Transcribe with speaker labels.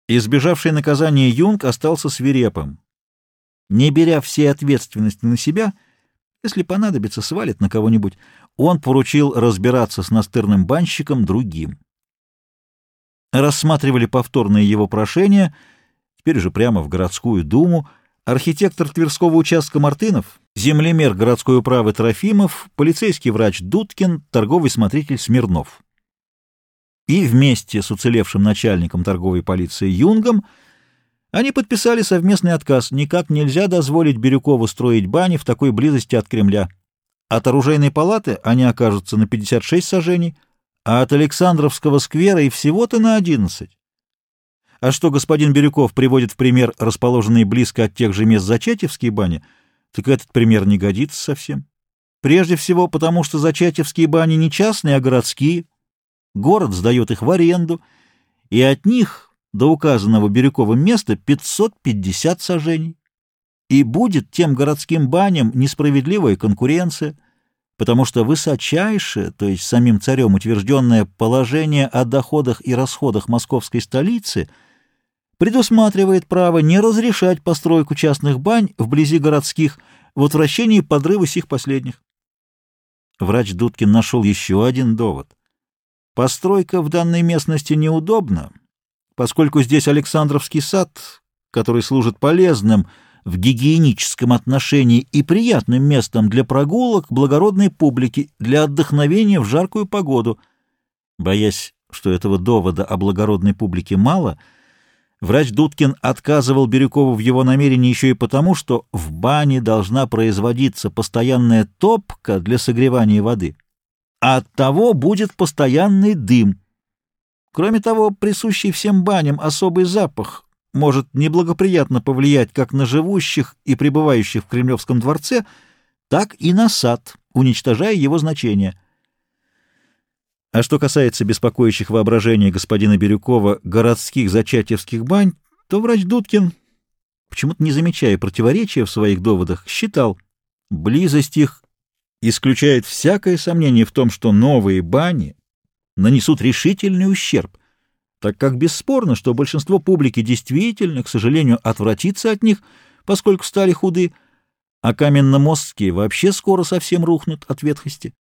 Speaker 1: Избежавший наказания Юнг остался свирепым. Не беря всей ответственности на себя, если понадобится, свалит на кого-нибудь, он поручил разбираться с настырным банщиком другим. Рассматривали повторные его прошения, теперь уже прямо в городскую думу, архитектор Тверского участка Мартынов, землемер городской управы Трофимов, полицейский врач Дудкин, торговый смотритель Смирнов. И вместе с уцелевшим начальником торговой полиции Юнгом они подписали совместный отказ: никак нельзя дозволить Бирюкову строить бани в такой близости от Кремля. От оружейной палаты они окажутся на 56 саженей, а от Александровского сквера и всего-то на 11. А что господин Бирюков приводит в пример расположенные близко от тех же мест Зачатьевские бани, так этот пример не годится совсем. Прежде всего потому, что Зачатьевские бани не частные, а городские. Город сдает их в аренду, и от них до указанного Бирюковым места 550 сажений. И будет тем городским баням несправедливая конкуренция, потому что высочайшее, то есть самим царем утвержденное положение о доходах и расходах московской столицы предусматривает право не разрешать постройку частных бань вблизи городских в отвращении подрыва сих последних. Врач Дудкин нашел еще один довод. Постройка в данной местности неудобна, поскольку здесь Александровский сад, который служит полезным в гигиеническом отношении и приятным местом для прогулок благородной публики, для отдохновения в жаркую погоду. Боясь, что этого довода о благородной публике мало, врач Дудкин отказывал Бирюкову в его намерении еще и потому, что в бане должна производиться постоянная топка для согревания воды, а оттого будет постоянный дым. Кроме того, присущий всем баням особый запах может неблагоприятно повлиять как на живущих и пребывающих в Кремлевском дворце, так и на сад, уничтожая его значение. А что касается беспокоящих воображение господина Бирюкова городских зачатьевских бань, то врач Дудкин, почему-то не замечая противоречия в своих доводах, считал, близость их исключает всякое сомнение в том, что новые бани нанесут решительный ущерб, так как бесспорно, что большинство публики действительно, к сожалению, отвратится от них, поскольку стали худы, а каменно-мостские вообще скоро совсем рухнут от ветхости.